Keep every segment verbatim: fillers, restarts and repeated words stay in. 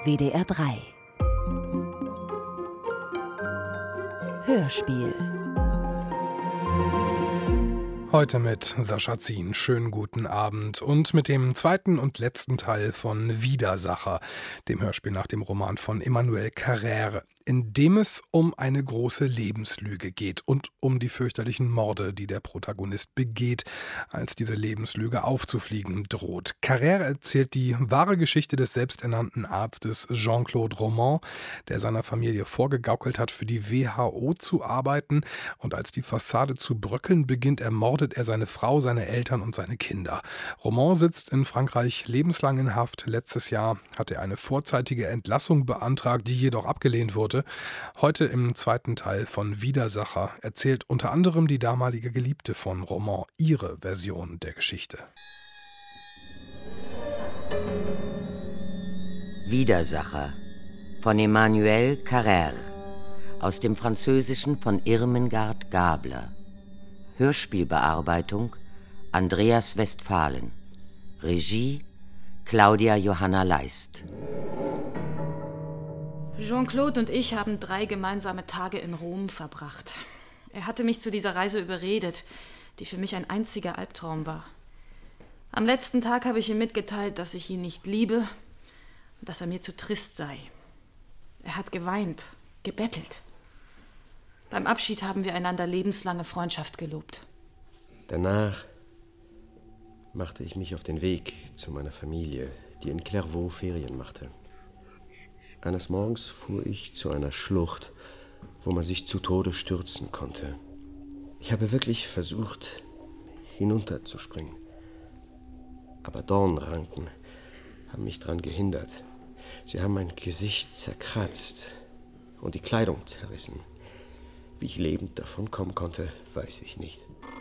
W D R drei. Hörspiel. Heute mit Sascha Zien. Schönen guten Abend und mit dem zweiten und letzten Teil von Widersacher, dem Hörspiel nach dem Roman von Emmanuel Carrère, in dem es um eine große Lebenslüge geht und um die fürchterlichen Morde, die der Protagonist begeht, als diese Lebenslüge aufzufliegen droht. Carrère erzählt die wahre Geschichte des selbsternannten Arztes Jean-Claude Roman, der seiner Familie vorgegaukelt hat, für die W H O zu arbeiten, und als die Fassade zu bröckeln beginnt, ermordet er seine Frau, seine Eltern und seine Kinder. Roman sitzt in Frankreich lebenslang in Haft. Letztes Jahr hat er eine vorzeitige Entlassung beantragt, die jedoch abgelehnt wurde. Heute im zweiten Teil von Widersacher erzählt unter anderem die damalige Geliebte von Roman ihre Version der Geschichte. Widersacher von Emmanuel Carrère, aus dem Französischen von Irmengard Gabler. Hörspielbearbeitung Andreas Westphalen. Regie Claudia Johanna Leist. Jean-Claude und ich haben drei gemeinsame Tage in Rom verbracht. Er hatte mich zu dieser Reise überredet, die für mich ein einziger Albtraum war. Am letzten Tag habe ich ihm mitgeteilt, dass ich ihn nicht liebe und dass er mir zu trist sei. Er hat geweint, gebettelt. Beim Abschied haben wir einander lebenslange Freundschaft gelobt. Danach machte ich mich auf den Weg zu meiner Familie, die in Clairvaux Ferien machte. Eines Morgens fuhr ich zu einer Schlucht, wo man sich zu Tode stürzen konnte. Ich habe wirklich versucht, hinunterzuspringen. Aber Dornranken haben mich daran gehindert. Sie haben mein Gesicht zerkratzt und die Kleidung zerrissen. Wie ich lebend davon kommen konnte, weiß ich nicht.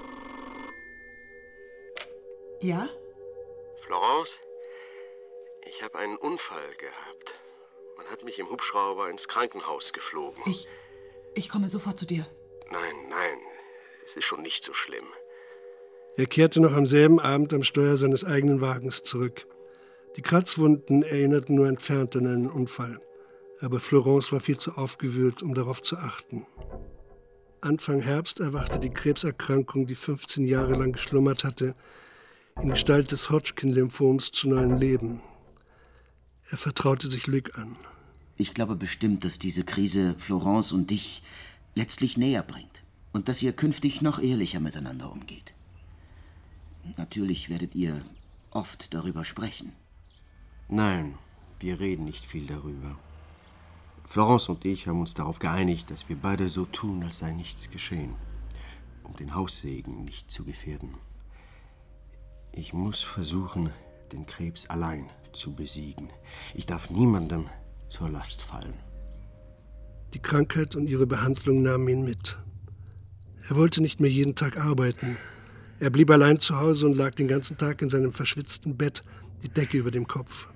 Ja? Florence, ich habe einen Unfall gehabt. Man hat mich im Hubschrauber ins Krankenhaus geflogen. Ich, ich komme sofort zu dir. Nein, nein, es ist schon nicht so schlimm. Er kehrte noch am selben Abend am Steuer seines eigenen Wagens zurück. Die Kratzwunden erinnerten nur entfernt an einen Unfall. Aber Florence war viel zu aufgewühlt, um darauf zu achten. Anfang Herbst erwachte die Krebserkrankung, die fünfzehn Jahre lang geschlummert hatte, in Gestalt des Hodgkin-Lymphoms zu neuem Leben. Er vertraute sich Luc an. Ich glaube bestimmt, dass diese Krise Florence und dich letztlich näher bringt und dass ihr künftig noch ehrlicher miteinander umgeht. Natürlich werdet ihr oft darüber sprechen. Nein, wir reden nicht viel darüber. Florence und ich haben uns darauf geeinigt, dass wir beide so tun, als sei nichts geschehen, um den Haussegen nicht zu gefährden. Ich muss versuchen, den Krebs allein zu besiegen. Ich darf niemandem zur Last fallen. Die Krankheit und ihre Behandlung nahmen ihn mit. Er wollte nicht mehr jeden Tag arbeiten. Er blieb allein zu Hause und lag den ganzen Tag in seinem verschwitzten Bett, die Decke über dem Kopf.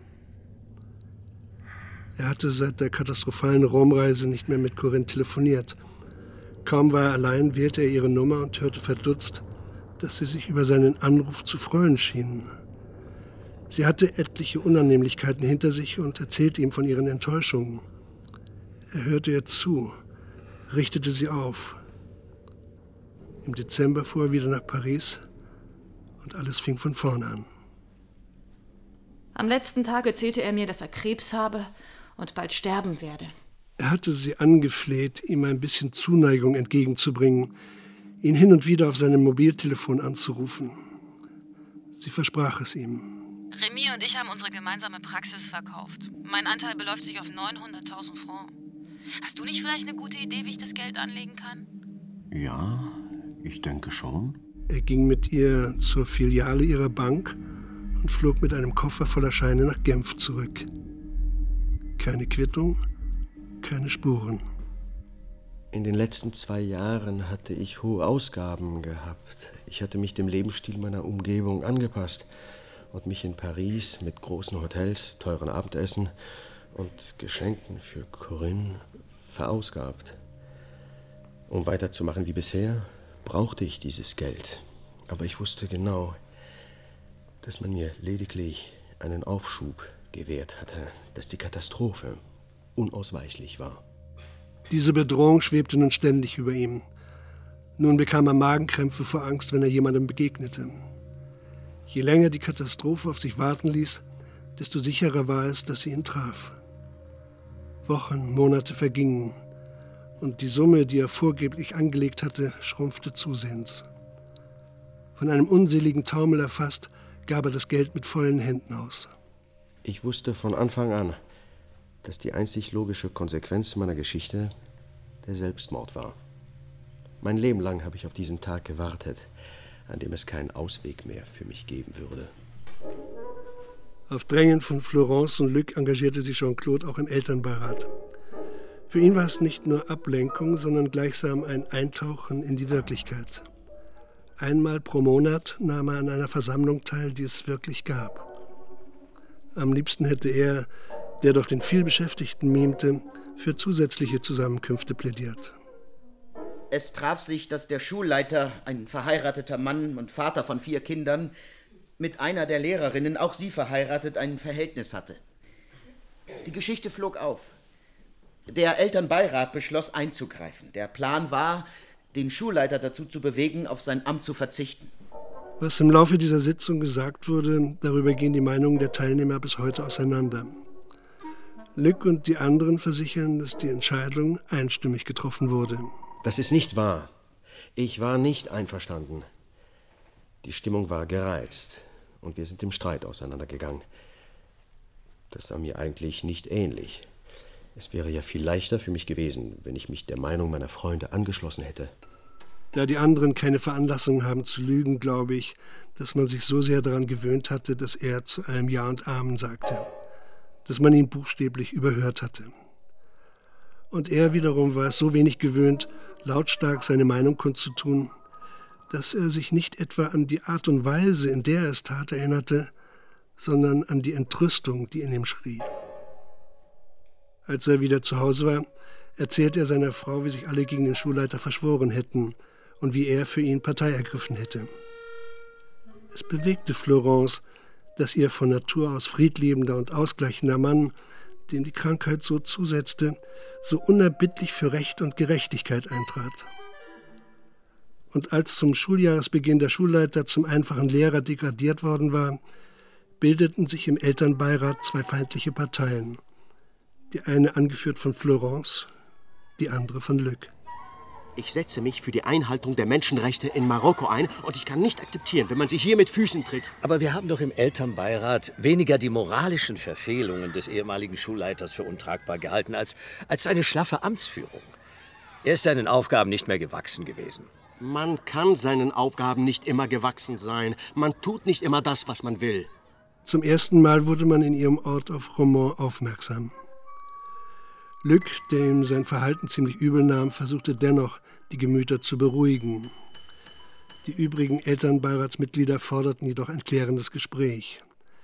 Er hatte seit der katastrophalen Romreise nicht mehr mit Corinne telefoniert. Kaum war er allein, wählte er ihre Nummer und hörte verdutzt, dass sie sich über seinen Anruf zu freuen schien. Sie hatte etliche Unannehmlichkeiten hinter sich und erzählte ihm von ihren Enttäuschungen. Er hörte ihr zu, richtete sie auf. Im Dezember fuhr er wieder nach Paris und alles fing von vorne an. Am letzten Tag erzählte er mir, dass er Krebs habe und bald sterben werde. Er hatte sie angefleht, ihm ein bisschen Zuneigung entgegenzubringen, ihn hin und wieder auf seinem Mobiltelefon anzurufen. Sie versprach es ihm. Remy und ich haben unsere gemeinsame Praxis verkauft. Mein Anteil beläuft sich auf neunhunderttausend Francs. Hast du nicht vielleicht eine gute Idee, wie ich das Geld anlegen kann? Ja, ich denke schon. Er ging mit ihr zur Filiale ihrer Bank und flog mit einem Koffer voller Scheine nach Genf zurück. Keine Quittung, keine Spuren. In den letzten zwei Jahren hatte ich hohe Ausgaben gehabt. Ich hatte mich dem Lebensstil meiner Umgebung angepasst und mich in Paris mit großen Hotels, teuren Abendessen und Geschenken für Corinne verausgabt. Um weiterzumachen wie bisher, brauchte ich dieses Geld. Aber ich wusste genau, dass man mir lediglich einen Aufschub gewährt hatte, dass die Katastrophe unausweichlich war. Diese Bedrohung schwebte nun ständig über ihm. Nun bekam er Magenkrämpfe vor Angst, wenn er jemandem begegnete. Je länger die Katastrophe auf sich warten ließ, desto sicherer war es, dass sie ihn traf. Wochen, Monate vergingen und die Summe, die er vorgeblich angelegt hatte, schrumpfte zusehends. Von einem unseligen Taumel erfasst, gab er das Geld mit vollen Händen aus. Ich wusste von Anfang an, dass die einzig logische Konsequenz meiner Geschichte der Selbstmord war. Mein Leben lang habe ich auf diesen Tag gewartet, an dem es keinen Ausweg mehr für mich geben würde. Auf Drängen von Florence und Luc engagierte sich Jean-Claude auch im Elternbeirat. Für ihn war es nicht nur Ablenkung, sondern gleichsam ein Eintauchen in die Wirklichkeit. Einmal pro Monat nahm er an einer Versammlung teil, die es wirklich gab. Am liebsten hätte er, der doch den vielbeschäftigten mimte, für zusätzliche Zusammenkünfte plädiert. Es traf sich, dass der Schulleiter, ein verheirateter Mann und Vater von vier Kindern, mit einer der Lehrerinnen, auch sie verheiratet, ein Verhältnis hatte. Die Geschichte flog auf. Der Elternbeirat beschloss einzugreifen. Der Plan war, den Schulleiter dazu zu bewegen, auf sein Amt zu verzichten. Was im Laufe dieser Sitzung gesagt wurde, darüber gehen die Meinungen der Teilnehmer bis heute auseinander. Luc und die anderen versichern, dass die Entscheidung einstimmig getroffen wurde. Das ist nicht wahr. Ich war nicht einverstanden. Die Stimmung war gereizt und wir sind im Streit auseinandergegangen. Das sah mir eigentlich nicht ähnlich. Es wäre ja viel leichter für mich gewesen, wenn ich mich der Meinung meiner Freunde angeschlossen hätte. Da die anderen keine Veranlassung haben zu lügen, glaube ich, dass man sich so sehr daran gewöhnt hatte, dass er zu allem Ja und Amen sagte, dass man ihn buchstäblich überhört hatte. Und er wiederum war es so wenig gewöhnt, lautstark seine Meinung kundzutun, dass er sich nicht etwa an die Art und Weise, in der er es tat, erinnerte, sondern an die Entrüstung, die in ihm schrie. Als er wieder zu Hause war, erzählte er seiner Frau, wie sich alle gegen den Schulleiter verschworen hätten und wie er für ihn Partei ergriffen hätte. Es bewegte Florence, dass ihr von Natur aus friedliebender und ausgleichender Mann, dem die Krankheit so zusetzte, so unerbittlich für Recht und Gerechtigkeit eintrat. Und als zum Schuljahresbeginn der Schulleiter zum einfachen Lehrer degradiert worden war, bildeten sich im Elternbeirat zwei feindliche Parteien. Die eine angeführt von Florence, die andere von Luc. Ich setze mich für die Einhaltung der Menschenrechte in Marokko ein und ich kann nicht akzeptieren, wenn man sich hier mit Füßen tritt. Aber wir haben doch im Elternbeirat weniger die moralischen Verfehlungen des ehemaligen Schulleiters für untragbar gehalten, als, als seine schlaffe Amtsführung. Er ist seinen Aufgaben nicht mehr gewachsen gewesen. Man kann seinen Aufgaben nicht immer gewachsen sein. Man tut nicht immer das, was man will. Zum ersten Mal wurde man in ihrem Ort auf Romand aufmerksam. Luc, der ihm sein Verhalten ziemlich übel nahm, versuchte dennoch, die Gemüter zu beruhigen. Die übrigen Elternbeiratsmitglieder forderten jedoch ein klärendes Gespräch.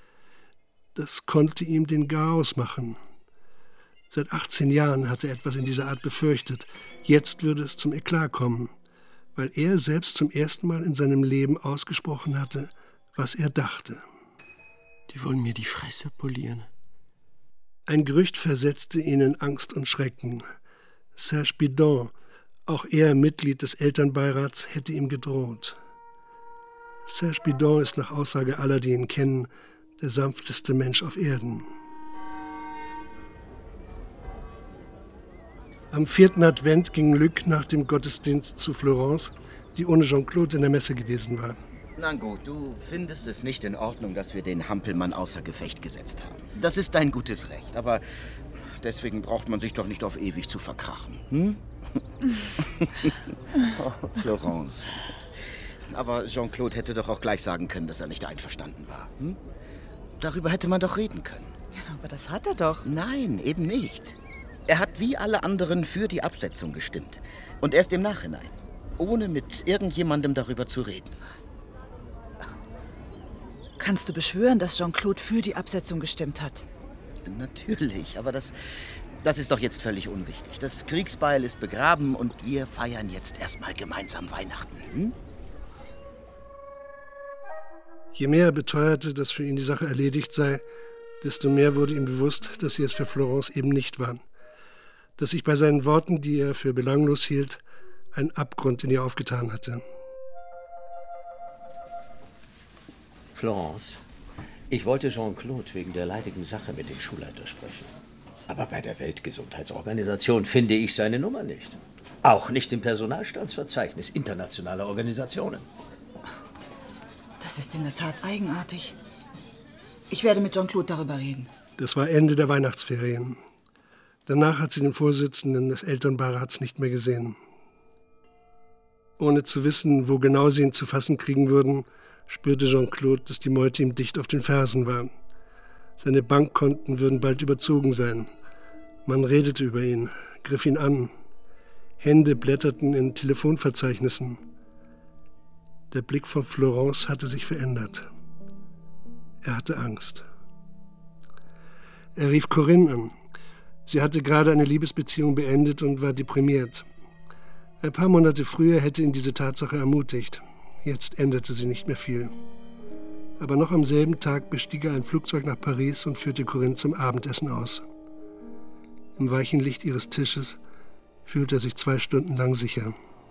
Das konnte ihm den Garaus machen. Seit achtzehn Jahren hatte er etwas in dieser Art befürchtet. Jetzt würde es zum Eklat kommen, weil er selbst zum ersten Mal in seinem Leben ausgesprochen hatte, was er dachte. Die wollen mir die Fresse polieren. Ein Gerücht versetzte ihn in Angst und Schrecken. Serge Bidon, auch er Mitglied des Elternbeirats, hätte ihm gedroht. Serge Bidon ist nach Aussage aller, die ihn kennen, der sanfteste Mensch auf Erden. Am vierten Advent ging Luc nach dem Gottesdienst zu Florence, die ohne Jean-Claude in der Messe gewesen war. Na gut, du findest es nicht in Ordnung, dass wir den Hampelmann außer Gefecht gesetzt haben. Das ist dein gutes Recht, aber deswegen braucht man sich doch nicht auf ewig zu verkrachen. Hm? Oh, Florence. Aber Jean-Claude hätte doch auch gleich sagen können, dass er nicht einverstanden war. Hm? Darüber hätte man doch reden können. Aber das hat er doch. Nein, eben nicht. Er hat wie alle anderen für die Absetzung gestimmt. Und erst im Nachhinein, ohne mit irgendjemandem darüber zu reden. Kannst du beschwören, dass Jean-Claude für die Absetzung gestimmt hat? Natürlich, aber das, das ist doch jetzt völlig unwichtig. Das Kriegsbeil ist begraben und wir feiern jetzt erstmal gemeinsam Weihnachten. Hm? Je mehr er beteuerte, dass für ihn die Sache erledigt sei, Desto mehr wurde ihm bewusst, dass sie es für Florence eben nicht waren. Dass sich bei seinen Worten, die er für belanglos hielt, ein Abgrund in ihr aufgetan hatte. Florence, ich wollte Jean-Claude wegen der leidigen Sache mit dem Schulleiter sprechen. Aber bei der Weltgesundheitsorganisation finde ich seine Nummer nicht. Auch nicht im Personalstandsverzeichnis internationaler Organisationen. Das ist in der Tat eigenartig. Ich werde mit Jean-Claude darüber reden. Das war Ende der Weihnachtsferien. Danach hat sie den Vorsitzenden des Elternbeirats nicht mehr gesehen. Ohne zu wissen, wo genau sie ihn zu fassen kriegen würden, spürte Jean-Claude, dass die Meute ihm dicht auf den Fersen war. Seine Bankkonten würden bald überzogen sein. Man redete über ihn, griff ihn an. Hände blätterten in Telefonverzeichnissen. Der Blick von Florence hatte sich verändert. Er hatte Angst. Er rief Corinne an. Sie hatte gerade eine Liebesbeziehung beendet und war deprimiert. Ein paar Monate früher hätte ihn diese Tatsache ermutigt. Jetzt änderte sie nicht mehr viel. Aber noch am selben Tag bestieg er ein Flugzeug nach Paris und führte Corinne zum Abendessen aus. Im weichen Licht ihres Tisches fühlte er sich zwei Stunden lang sicher.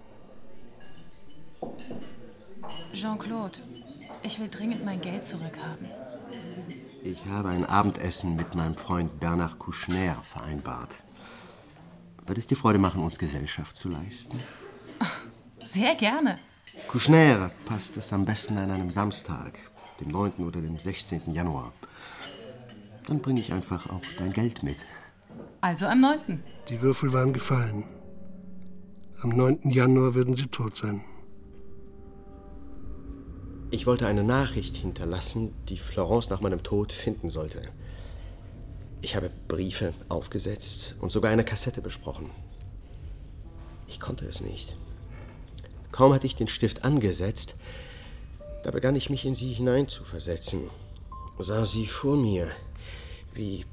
Jean-Claude, ich will dringend mein Geld zurückhaben. Ich habe ein Abendessen mit meinem Freund Bernard Kouchner vereinbart. Wird es dir Freude machen, uns Gesellschaft zu leisten? Sehr gerne. Kouchner passt es am besten an einem Samstag, dem neunten oder dem sechzehnten Januar. Dann bringe ich einfach auch dein Geld mit. Also am neunten Die Würfel waren gefallen. Am neunten Januar würden sie tot sein. Ich wollte eine Nachricht hinterlassen, die Florence nach meinem Tod finden sollte. Ich habe Briefe aufgesetzt und sogar eine Kassette besprochen. Ich konnte es nicht. Kaum hatte ich den Stift angesetzt, da begann ich mich in sie hineinzuversetzen. Sah sie vor mir, wie...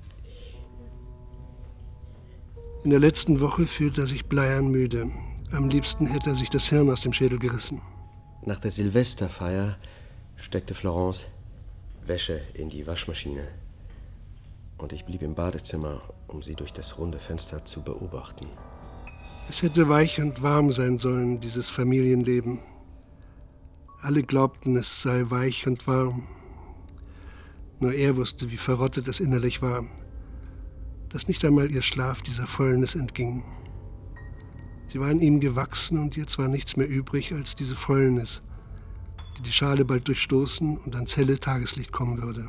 In der letzten Woche fühlte er sich bleiern müde. Am liebsten hätte er sich das Hirn aus dem Schädel gerissen. Nach der Silvesterfeier steckte Florence Wäsche in die Waschmaschine. Und ich blieb im Badezimmer, um sie durch das runde Fenster zu beobachten. Es hätte weich und warm sein sollen, dieses Familienleben. Alle glaubten, es sei weich und warm. Nur er wusste, wie verrottet es innerlich war, dass nicht einmal ihr Schlaf dieser Fäulnis entging. Sie war in ihm gewachsen und jetzt war nichts mehr übrig als diese Fäulnis, die die Schale bald durchstoßen und ans helle Tageslicht kommen würde.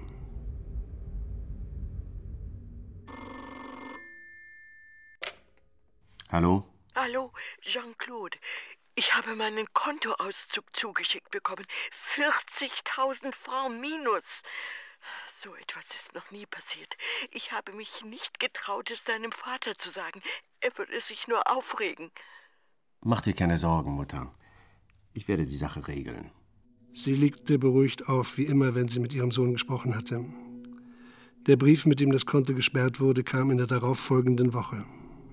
Hallo? Hallo, Jean-Claude. Ich habe meinen Kontoauszug zugeschickt bekommen. vierzigtausend Francs minus. So etwas ist noch nie passiert. Ich habe mich nicht getraut, es deinem Vater zu sagen. Er würde sich nur aufregen. Mach dir keine Sorgen, Mutter. Ich werde die Sache regeln. Sie legte beruhigt auf, wie immer, wenn sie mit ihrem Sohn gesprochen hatte. Der Brief, mit dem das Konto gesperrt wurde, kam in der darauffolgenden Woche.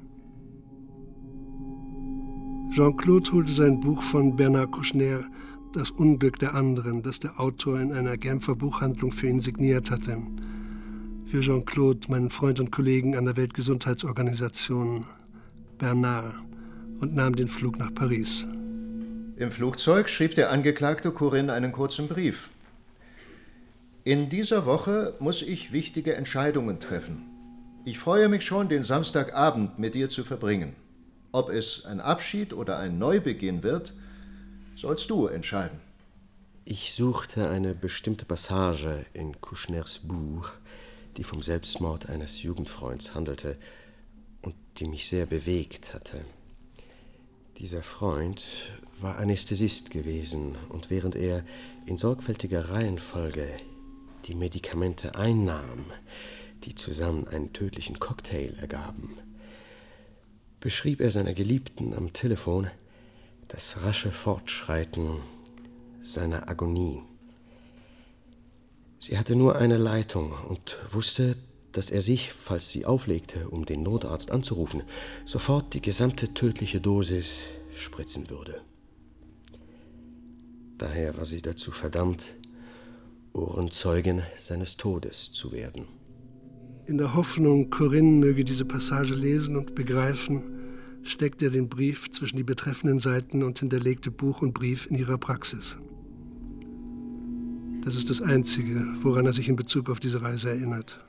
Jean-Claude holte sein Buch von Bernard Kouchner, Das Unglück der anderen, das der Autor in einer Genfer Buchhandlung für ihn signiert hatte. Für Jean-Claude, meinen Freund und Kollegen an der Weltgesundheitsorganisation, Bernard, und nahm den Flug nach Paris. Im Flugzeug schrieb der Angeklagte Corinne einen kurzen Brief. In dieser Woche muss ich wichtige Entscheidungen treffen. Ich freue mich schon, den Samstagabend mit dir zu verbringen. Ob es ein Abschied oder ein Neubeginn wird, sollst du entscheiden. Ich suchte eine bestimmte Passage in Kouchners Buch, die vom Selbstmord eines Jugendfreunds handelte und die mich sehr bewegt hatte. Dieser Freund war Anästhesist gewesen und während er in sorgfältiger Reihenfolge die Medikamente einnahm, die zusammen einen tödlichen Cocktail ergaben, beschrieb er seiner Geliebten am Telefon das rasche Fortschreiten seiner Agonie. Sie hatte nur eine Leitung und wusste, dass er sich, falls sie auflegte, um den Notarzt anzurufen, sofort die gesamte tödliche Dosis spritzen würde. Daher war sie dazu verdammt, Ohrenzeugin seines Todes zu werden. In der Hoffnung, Corinne möge diese Passage lesen und begreifen, steckte er den Brief zwischen die betreffenden Seiten und hinterlegte Buch und Brief in ihrer Praxis. Das ist das Einzige, woran er sich in Bezug auf diese Reise erinnert.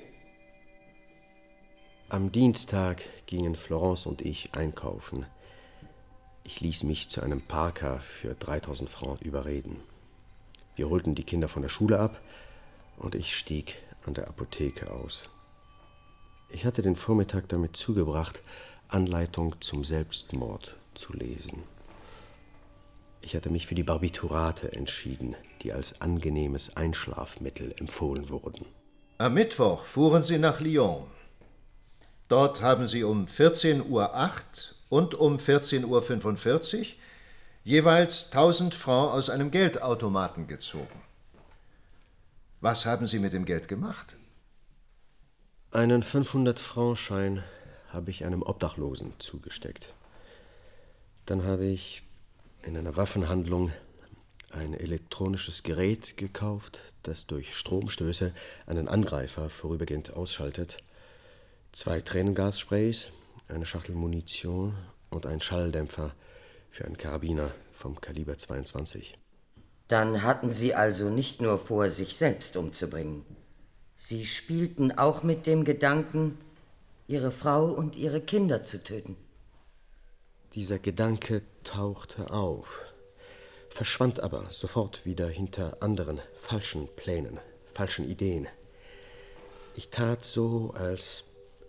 Am Dienstag gingen Florence und ich einkaufen. Ich ließ mich zu einem Parker für dreitausend Francs überreden. Wir holten die Kinder von der Schule ab und ich stieg an der Apotheke aus. Ich hatte den Vormittag damit zugebracht, Anleitung zum Selbstmord zu lesen. Ich hatte mich für die Barbiturate entschieden, die als angenehmes Einschlafmittel empfohlen wurden. Am Mittwoch fuhren Sie nach Lyon. Dort haben Sie um vierzehn Uhr acht und um vierzehn Uhr fünfundvierzig jeweils tausend Francs aus einem Geldautomaten gezogen. Was haben Sie mit dem Geld gemacht? Einen fünfhundert-Franc-Schein habe ich einem Obdachlosen zugesteckt. Dann habe ich in einer Waffenhandlung ein elektronisches Gerät gekauft, das durch Stromstöße einen Angreifer vorübergehend ausschaltet, zwei Tränengassprays, eine Schachtel Munition und einen Schalldämpfer für einen Karabiner vom Kaliber zweiundzwanzig. Dann hatten Sie also nicht nur vor, sich selbst umzubringen. Sie spielten auch mit dem Gedanken, Ihre Frau und Ihre Kinder zu töten. Dieser Gedanke tauchte auf, verschwand aber sofort wieder hinter anderen falschen Plänen, falschen Ideen. Ich tat so, als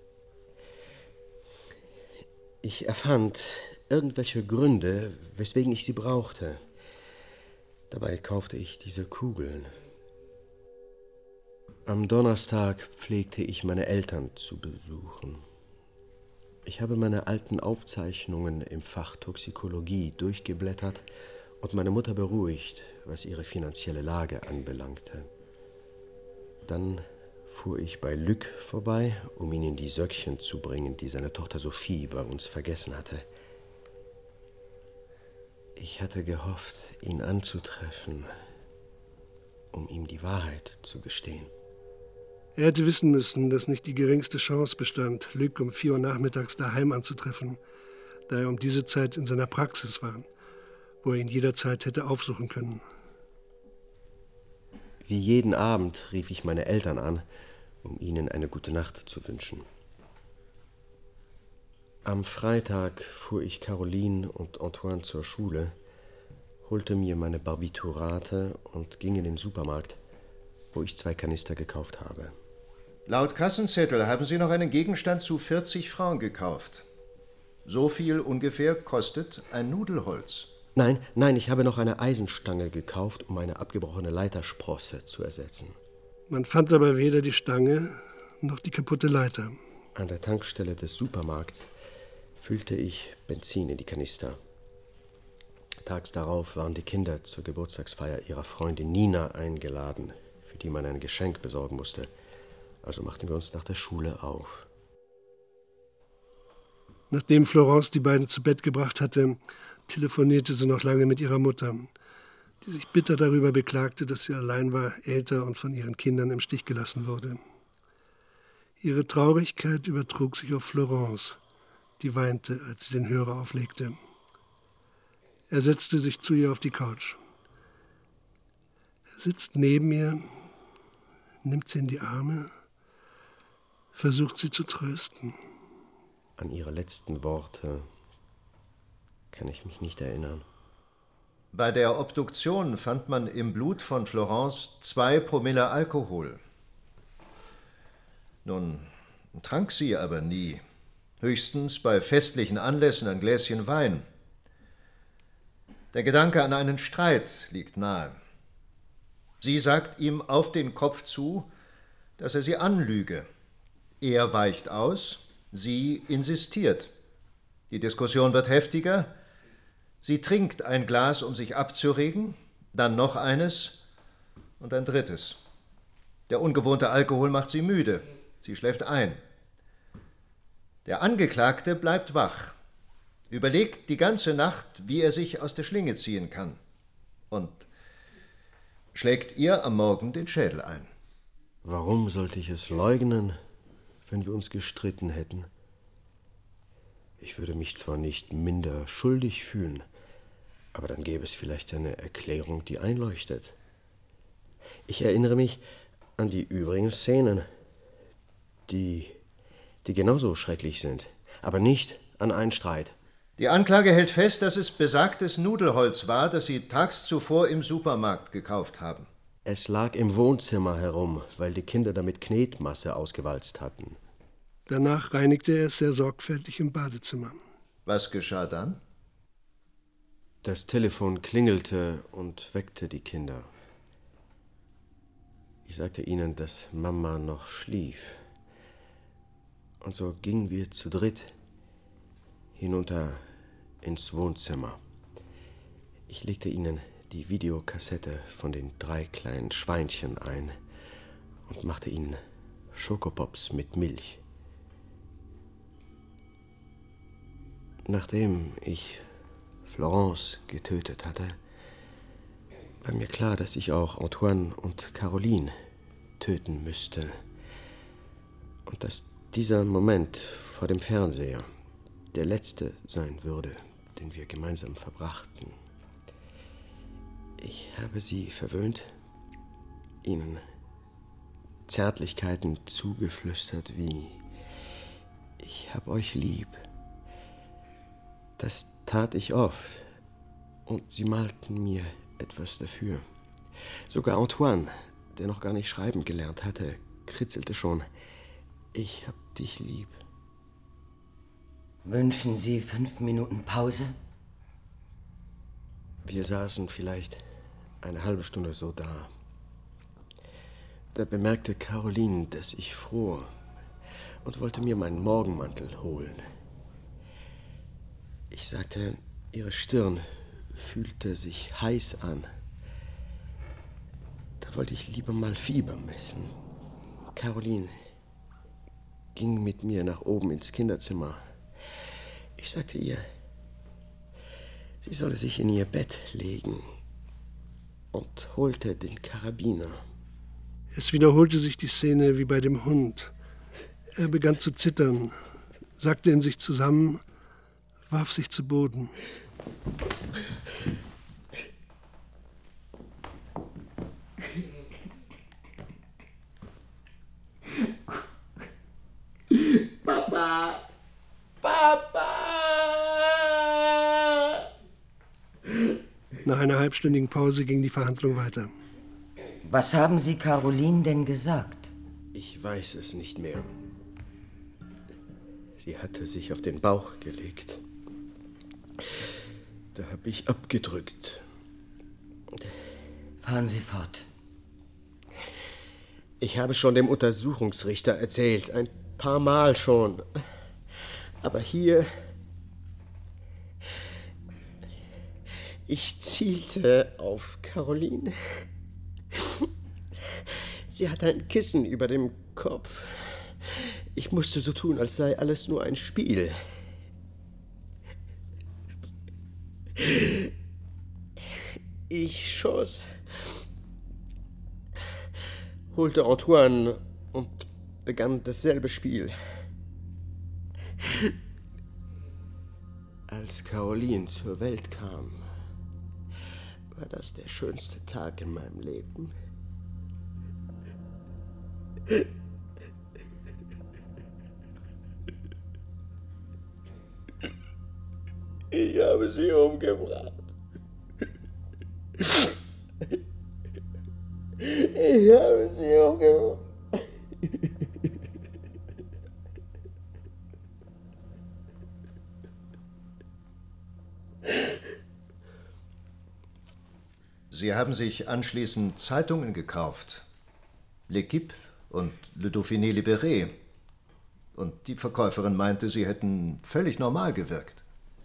ich erfand irgendwelche Gründe, weswegen ich sie brauchte. Dabei kaufte ich diese Kugeln. Am Donnerstag pflegte ich meine Eltern zu besuchen. Ich habe meine alten Aufzeichnungen im Fach Toxikologie durchgeblättert und meine Mutter beruhigt, was ihre finanzielle Lage anbelangte. Dann fuhr ich bei Luc vorbei, um ihnen die Söckchen zu bringen, die seine Tochter Sophie bei uns vergessen hatte. Ich hatte gehofft, ihn anzutreffen, um ihm die Wahrheit zu gestehen. Er hätte wissen müssen, dass nicht die geringste Chance bestand, Luc um vier Uhr nachmittags daheim anzutreffen, da er um diese Zeit in seiner Praxis war, wo er ihn jederzeit hätte aufsuchen können. Wie jeden Abend rief ich meine Eltern an, um ihnen eine gute Nacht zu wünschen. Am Freitag fuhr ich Caroline und Antoine zur Schule, holte mir meine Barbiturate und ging in den Supermarkt, wo ich zwei Kanister gekauft habe. Laut Kassenzettel haben Sie noch einen Gegenstand zu vierzig Francs gekauft. So viel ungefähr kostet ein Nudelholz. Nein, nein, ich habe noch eine Eisenstange gekauft, um eine abgebrochene Leitersprosse zu ersetzen. Man fand aber weder die Stange noch die kaputte Leiter. An der Tankstelle des Supermarkts füllte ich Benzin in die Kanister. Tags darauf waren die Kinder zur Geburtstagsfeier ihrer Freundin Nina eingeladen, für die man ein Geschenk besorgen musste. Also machten wir uns nach der Schule auf. Nachdem Florence die beiden zu Bett gebracht hatte, telefonierte sie noch lange mit ihrer Mutter, die sich bitter darüber beklagte, dass sie allein war, älter und von ihren Kindern im Stich gelassen wurde. Ihre Traurigkeit übertrug sich auf Florence, die weinte, als sie den Hörer auflegte. Er setzte sich zu ihr auf die Couch. Er sitzt neben ihr, nimmt sie in die Arme, versucht sie zu trösten. An ihre letzten Worte kann ich mich nicht erinnern. Bei der Obduktion fand man im Blut von Florence zwei Promille Alkohol. Nun trank sie aber nie, höchstens bei festlichen Anlässen ein Gläschen Wein. Der Gedanke an einen Streit liegt nahe. Sie sagt ihm auf den Kopf zu, dass er sie anlüge. Er weicht aus, sie insistiert. Die Diskussion wird heftiger. Sie trinkt ein Glas, um sich abzuregen, dann noch eines und ein drittes. Der ungewohnte Alkohol macht sie müde. Sie schläft ein. Der Angeklagte bleibt wach, überlegt die ganze Nacht, wie er sich aus der Schlinge ziehen kann und schlägt ihr am Morgen den Schädel ein. Warum sollte ich es leugnen, wenn wir uns gestritten hätten. Ich würde mich zwar nicht minder schuldig fühlen, aber dann gäbe es vielleicht eine Erklärung, die einleuchtet. Ich erinnere mich an die übrigen Szenen, die, die genauso schrecklich sind, aber nicht an einen Streit. Die Anklage hält fest, dass es besagtes Nudelholz war, das Sie tags zuvor im Supermarkt gekauft haben. Es lag im Wohnzimmer herum, weil die Kinder damit Knetmasse ausgewalzt hatten. Danach reinigte er es sehr sorgfältig im Badezimmer. Was geschah dann? Das Telefon klingelte und weckte die Kinder. Ich sagte ihnen, dass Mama noch schlief. Und so gingen wir zu dritt hinunter ins Wohnzimmer. Ich legte ihnen die Videokassette von den drei kleinen Schweinchen ein und machte ihnen Schokopops mit Milch. Nachdem ich Florence getötet hatte, war mir klar, dass ich auch Antoine und Caroline töten müsste. Und dass dieser Moment vor dem Fernseher der letzte sein würde, den wir gemeinsam verbrachten. Ich habe sie verwöhnt, ihnen Zärtlichkeiten zugeflüstert wie »Ich hab euch lieb«. Das tat ich oft, und sie malten mir etwas dafür. Sogar Antoine, der noch gar nicht schreiben gelernt hatte, kritzelte schon »Ich hab dich lieb«. Wünschen Sie fünf Minuten Pause? Wir saßen vielleicht eine halbe Stunde so da. Da bemerkte Caroline, dass ich fror und wollte mir meinen Morgenmantel holen. Ich sagte, ihre Stirn fühlte sich heiß an. Da wollte ich lieber mal Fieber messen. Caroline ging mit mir nach oben ins Kinderzimmer. Ich sagte ihr, sie solle sich in ihr Bett legen und holte den Karabiner. Es wiederholte sich die Szene wie bei dem Hund. Er begann zu zittern, sackte in sich zusammen, warf sich zu Boden. Papa! Papa! Nach einer halbstündigen Pause ging die Verhandlung weiter. Was haben Sie Caroline denn gesagt? Ich weiß es nicht mehr. Sie hatte sich auf den Bauch gelegt. Da habe ich abgedrückt. Fahren Sie fort. Ich habe schon dem Untersuchungsrichter erzählt, ein paar Mal schon. Aber hier... Ich zielte auf Caroline. Sie hatte ein Kissen über dem Kopf. Ich musste so tun, als sei alles nur ein Spiel. Ich schoss, holte Antoine und begann dasselbe Spiel. Als Caroline zur Welt kam, war das der schönste Tag in meinem Leben. Ich habe sie umgebracht. Ich habe sie umgebracht. Sie haben sich anschließend Zeitungen gekauft. L'Équipe und Le Dauphiné Libéré. Und die Verkäuferin meinte, sie hätten völlig normal gewirkt.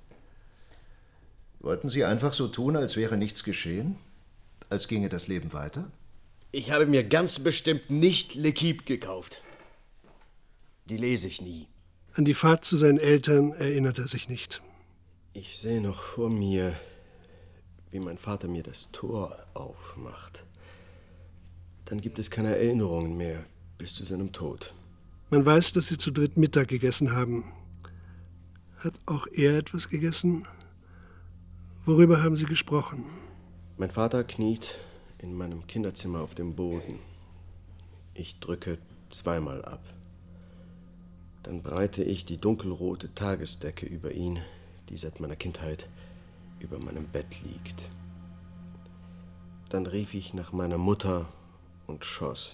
Wollten Sie einfach so tun, als wäre nichts geschehen? Als ginge das Leben weiter? Ich habe mir ganz bestimmt nicht L'Équipe gekauft. Die lese ich nie. An die Fahrt zu seinen Eltern erinnert er sich nicht. Ich sehe noch vor mir, wie mein Vater mir das Tor aufmacht. Dann gibt es keine Erinnerungen mehr bis zu seinem Tod. Man weiß, dass sie zu dritt Mittag gegessen haben. Hat auch er etwas gegessen? Worüber haben Sie gesprochen? Mein Vater kniet in meinem Kinderzimmer auf dem Boden. Ich drücke zweimal ab. Dann breite ich die dunkelrote Tagesdecke über ihn, die seit meiner Kindheit über meinem Bett liegt. Dann rief ich nach meiner Mutter und schoss.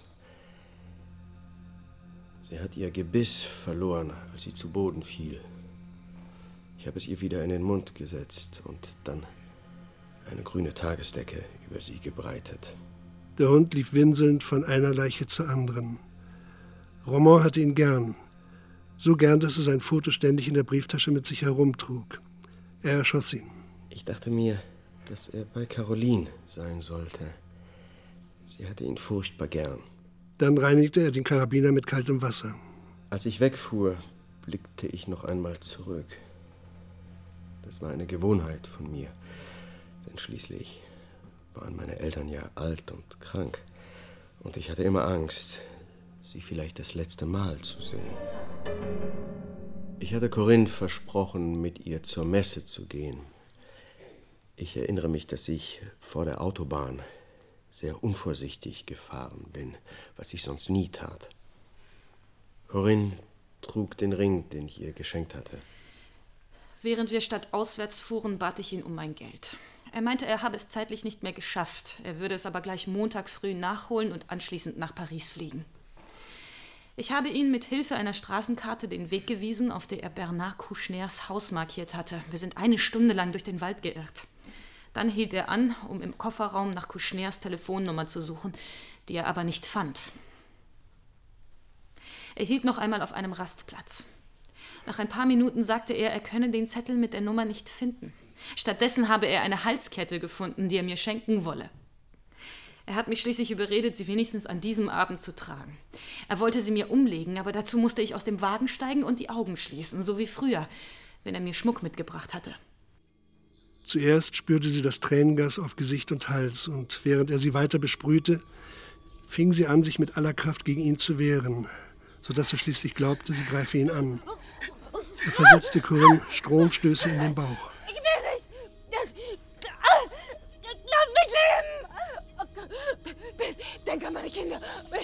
Sie hat ihr Gebiss verloren, als sie zu Boden fiel. Ich habe es ihr wieder in den Mund gesetzt und dann eine grüne Tagesdecke über sie gebreitet. Der Hund lief winselnd von einer Leiche zur anderen. Roman hatte ihn gern. So gern, dass er sein Foto ständig in der Brieftasche mit sich herumtrug. Er erschoss ihn. Ich dachte mir, dass er bei Caroline sein sollte. Sie hatte ihn furchtbar gern. Dann reinigte er den Karabiner mit kaltem Wasser. Als ich wegfuhr, blickte ich noch einmal zurück. Das war eine Gewohnheit von mir, denn schließlich waren meine Eltern ja alt und krank. Und ich hatte immer Angst, sie vielleicht das letzte Mal zu sehen. Ich hatte Corinne versprochen, mit ihr zur Messe zu gehen. Ich erinnere mich, dass ich vor der Autobahn sehr unvorsichtig gefahren bin, was ich sonst nie tat. Corinne trug den Ring, den ich ihr geschenkt hatte. Während wir stadtauswärts fuhren, bat ich ihn um mein Geld. Er meinte, er habe es zeitlich nicht mehr geschafft. Er würde es aber gleich Montag früh nachholen und anschließend nach Paris fliegen. Ich habe ihm mit Hilfe einer Straßenkarte den Weg gewiesen, auf der er Bernard Kouchners Haus markiert hatte. Wir sind eine Stunde lang durch den Wald geirrt. Dann hielt er an, um im Kofferraum nach Kouchners Telefonnummer zu suchen, die er aber nicht fand. Er hielt noch einmal auf einem Rastplatz. Nach ein paar Minuten sagte er, er könne den Zettel mit der Nummer nicht finden. Stattdessen habe er eine Halskette gefunden, die er mir schenken wolle. Er hat mich schließlich überredet, sie wenigstens an diesem Abend zu tragen. Er wollte sie mir umlegen, aber dazu musste ich aus dem Wagen steigen und die Augen schließen, so wie früher, wenn er mir Schmuck mitgebracht hatte. Zuerst spürte sie das Tränengas auf Gesicht und Hals, und während er sie weiter besprühte, fing sie an, sich mit aller Kraft gegen ihn zu wehren, sodass er schließlich glaubte, sie greife ihn an. Er versetzte Corinne Stromstöße in den Bauch. Ich will nicht! Lass mich leben! Denk an meine Kinder!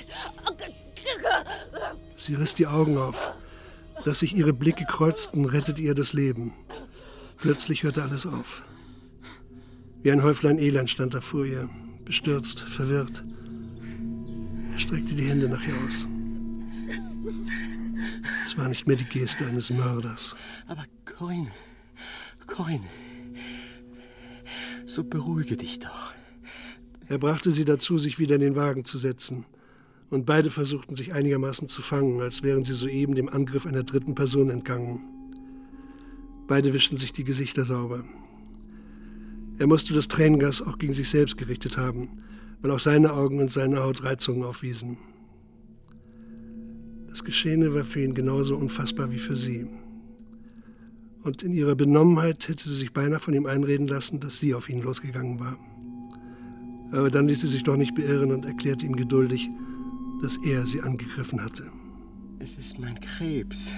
Sie riss die Augen auf. Dass sich ihre Blicke kreuzten, rettete ihr das Leben. Plötzlich hörte alles auf. Wie ein Häuflein Elend stand er vor ihr, bestürzt, verwirrt. Er streckte die Hände nach ihr aus. Es war nicht mehr die Geste eines Mörders. Aber Corinne, Corinne, so beruhige dich doch. Er brachte sie dazu, sich wieder in den Wagen zu setzen. Und beide versuchten, sich einigermaßen zu fangen, als wären sie soeben dem Angriff einer dritten Person entgangen. Beide wischten sich die Gesichter sauber. Er musste das Tränengas auch gegen sich selbst gerichtet haben, weil auch seine Augen und seine Haut Reizungen aufwiesen. Das Geschehene war für ihn genauso unfassbar wie für sie. Und in ihrer Benommenheit hätte sie sich beinahe von ihm einreden lassen, dass sie auf ihn losgegangen war. Aber dann ließ sie sich doch nicht beirren und erklärte ihm geduldig, dass er sie angegriffen hatte. Es ist mein Krebs.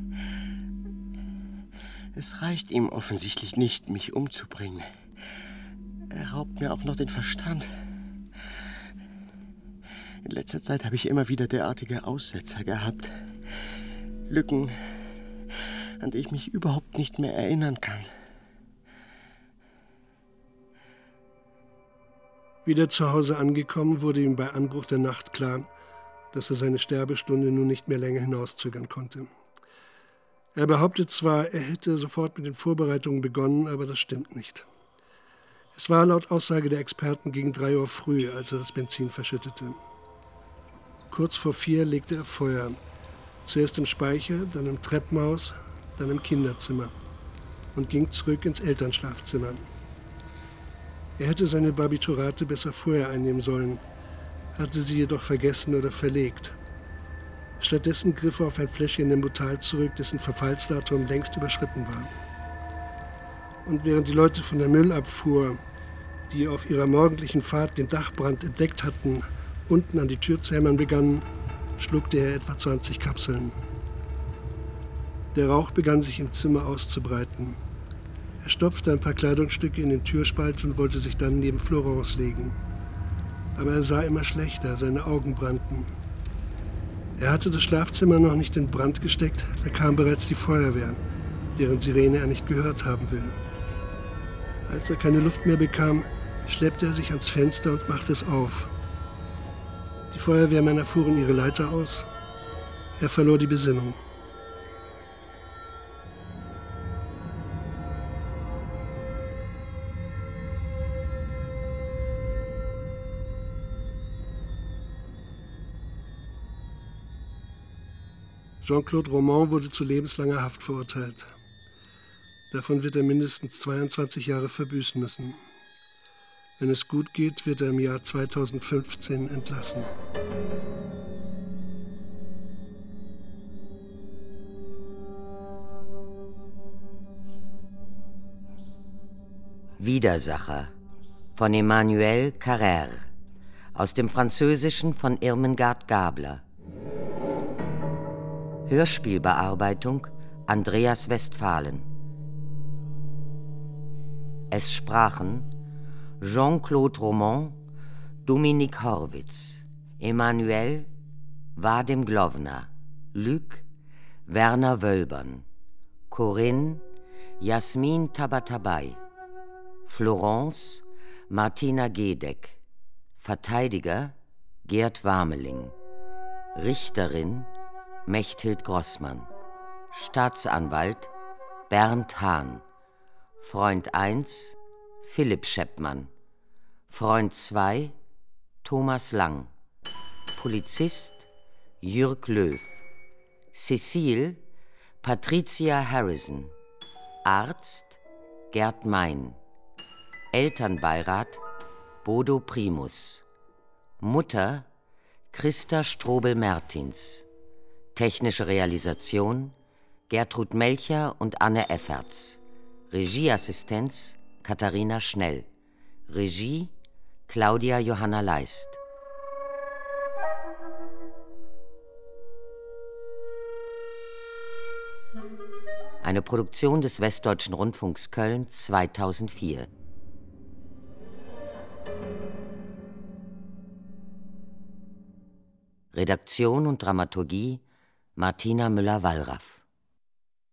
Es reicht ihm offensichtlich nicht, mich umzubringen. Er raubt mir auch noch den Verstand. In letzter Zeit habe ich immer wieder derartige Aussetzer gehabt. Lücken, an die ich mich überhaupt nicht mehr erinnern kann. Wieder zu Hause angekommen, wurde ihm bei Anbruch der Nacht klar, dass er seine Sterbestunde nun nicht mehr länger hinauszögern konnte. Er behauptet zwar, er hätte sofort mit den Vorbereitungen begonnen, aber das stimmt nicht. Es war laut Aussage der Experten gegen drei Uhr früh, als er das Benzin verschüttete. Kurz vor vier legte er Feuer. Zuerst im Speicher, dann im Treppenhaus, dann im Kinderzimmer und ging zurück ins Elternschlafzimmer. Er hätte seine Barbiturate besser vorher einnehmen sollen, hatte sie jedoch vergessen oder verlegt. Stattdessen griff er auf ein Fläschchen Nembutal zurück, dessen Verfallsdatum längst überschritten war. Und während die Leute von der Müllabfuhr, die auf ihrer morgendlichen Fahrt den Dachbrand entdeckt hatten, unten an die Tür zu hämmern begannen, schluckte er etwa zwanzig Kapseln. Der Rauch begann sich im Zimmer auszubreiten. Er stopfte ein paar Kleidungsstücke in den Türspalt und wollte sich dann neben Florence legen. Aber er sah immer schlechter, seine Augen brannten. Er hatte das Schlafzimmer noch nicht in Brand gesteckt, da kam bereits die Feuerwehr, deren Sirene er nicht gehört haben will. Als er keine Luft mehr bekam, schleppte er sich ans Fenster und machte es auf. Die Feuerwehrmänner fuhren ihre Leiter aus. Er verlor die Besinnung. Jean-Claude Roman wurde zu lebenslanger Haft verurteilt. Davon wird er mindestens zweiundzwanzig Jahre verbüßen müssen. Wenn es gut geht, wird er im Jahr zweitausendfünfzehn entlassen. Widersacher von Emmanuel Carrère, aus dem Französischen von Irmengard Gabler. Hörspielbearbeitung Andreas Westphalen. Es sprachen Jean-Claude Roman, Dominique Horwitz, Emmanuel, Vadim Glovna, Luc, Werner Wölbern, Corinne, Jasmin Tabatabai, Florence, Martina Gedeck, Verteidiger, Gerd Warmeling, Richterin, Mechthild Grossmann, Staatsanwalt, Bernd Hahn, Freund eins, Philipp Scheppmann, Freund zwei, Thomas Lang, Polizist, Jürg Löw, Cecile, Patricia Harrison, Arzt, Gerd Mein, Elternbeirat, Bodo Primus, Mutter, Christa Strobel-Mertins, technische Realisation, Gertrud Melcher und Anne Efferts, Regieassistenz, Katharina Schnell, Regie, Claudia Johanna Leist. Eine Produktion des Westdeutschen Rundfunks Köln zweitausendvier. Redaktion und Dramaturgie Martina Müller-Wallraff.